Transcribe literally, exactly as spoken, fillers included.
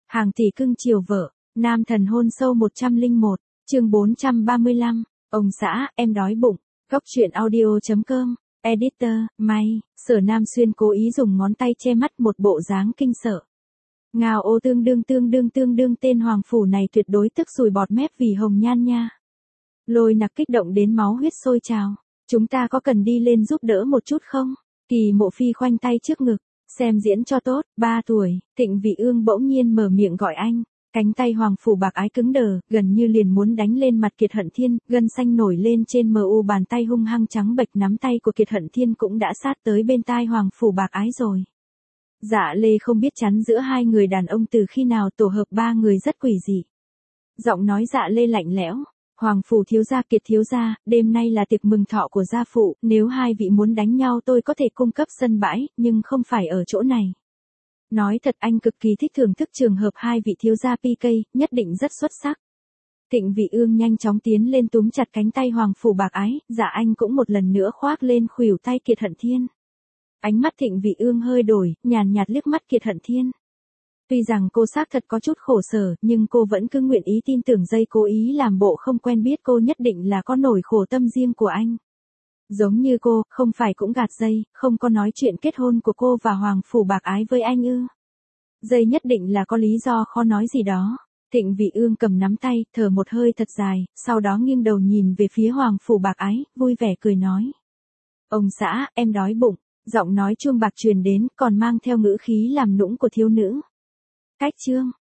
Hàng tỷ cưng chiều vợ, nam thần hôn sâu một trăm lẻ một, chương bốn trăm ba mươi lăm, ông xã, em đói bụng, góc truyện audio.com, editor, may, Sở Nam Xuyên cố ý dùng ngón tay che mắt một bộ dáng kinh sợ. Ngao ô tương đương tương đương tương đương tên hoàng phủ này tuyệt đối tức sùi bọt mép vì hồng nhan nha. Lôi Nặc kích động đến máu huyết sôi trào, chúng ta có cần đi lên giúp đỡ một chút không? Kỳ Mộ Phi khoanh tay trước ngực, xem diễn cho tốt, ba tuổi, Thịnh Vị Ương bỗng nhiên mở miệng gọi anh, cánh tay hoàng phủ bạc ái cứng đờ, gần như liền muốn đánh lên mặt Kiệt Hận Thiên, gân xanh nổi lên trên mờ u bàn tay hung hăng trắng bệch, nắm tay của Kiệt Hận Thiên cũng đã sát tới bên tai hoàng phủ bạc ái rồi. Dạ Lê không biết chắn giữa hai người đàn ông từ khi nào tổ hợp ba người rất quỷ dị. Giọng nói Dạ Lê lạnh lẽo, Hoàng phủ thiếu gia, Kiệt thiếu gia, đêm nay là tiệc mừng thọ của gia phụ, nếu hai vị muốn đánh nhau tôi có thể cung cấp sân bãi, nhưng không phải ở chỗ này. Nói thật anh cực kỳ thích thưởng thức trường hợp hai vị thiếu gia pê ca, nhất định rất xuất sắc. Thịnh Vị Ương nhanh chóng tiến lên túm chặt cánh tay hoàng phủ bạc ái, dạ anh cũng một lần nữa khoác lên khuỷu tay Kiệt Hận Thiên. Ánh mắt Thịnh Vị Ương hơi đổi, nhàn nhạt liếc mắt Kiệt Hận Thiên. Tuy rằng cô xác thật có chút khổ sở, nhưng cô vẫn cứ nguyện ý tin tưởng dây cố ý làm bộ không quen biết cô nhất định là có nỗi khổ tâm riêng của anh. Giống như cô, không phải cũng gạt dây, không có nói chuyện kết hôn của cô và hoàng phủ bạc ái với anh ư. Dây nhất định là có lý do khó nói gì đó. Thịnh Vị Ương cầm nắm tay, thở một hơi thật dài, sau đó nghiêng đầu nhìn về phía hoàng phủ bạc ái, vui vẻ cười nói. Ông xã, em đói bụng, giọng nói chuông bạc truyền đến, còn mang theo ngữ khí làm nũng của thiếu nữ. Cách chương